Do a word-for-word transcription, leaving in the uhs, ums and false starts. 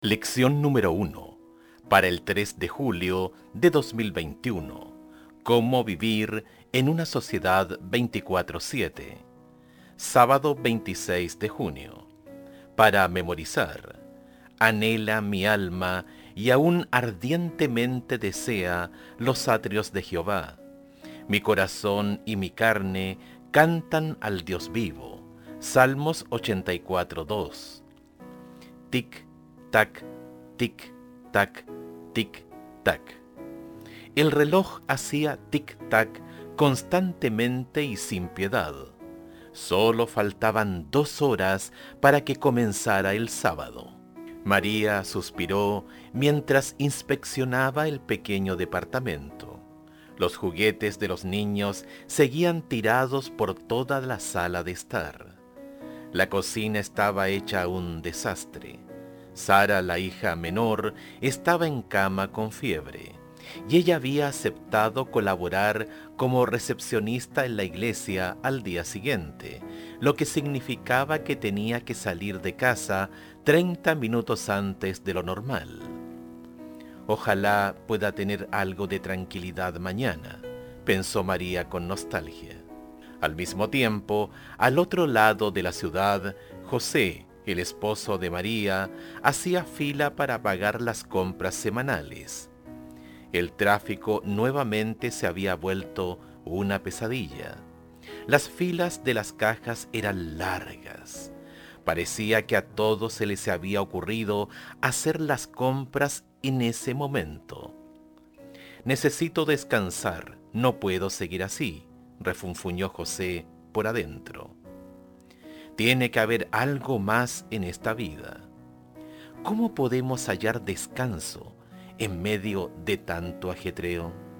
Lección número uno, para el tres de julio de dos mil veintiuno. Cómo vivir en una sociedad veinticuatro siete. Sábado veintiséis de junio. Para memorizar. Anhela mi alma y aún ardientemente desea los atrios de Jehová. Mi corazón y mi carne cantan al Dios vivo. Salmos ochenta y cuatro, dos. Tic, tac, tic, tac, tic, tac. El reloj hacía tic-tac constantemente y sin piedad. Solo faltaban dos horas para que comenzara el sábado. María suspiró mientras inspeccionaba el pequeño departamento. Los juguetes de los niños seguían tirados por toda la sala de estar. La cocina estaba hecha un desastre. Sara, la hija menor, estaba en cama con fiebre, y ella había aceptado colaborar como recepcionista en la iglesia al día siguiente, lo que significaba que tenía que salir de casa treinta minutos antes de lo normal. Ojalá pueda tener algo de tranquilidad mañana, pensó María con nostalgia. Al mismo tiempo, al otro lado de la ciudad, José, el esposo de María, hacía fila para pagar las compras semanales. El tráfico nuevamente se había vuelto una pesadilla. Las filas de las cajas eran largas. Parecía que a todos se les había ocurrido hacer las compras en ese momento. Necesito descansar, no puedo seguir así, refunfuñó José por adentro. Tiene que haber algo más en esta vida. ¿Cómo podemos hallar descanso en medio de tanto ajetreo?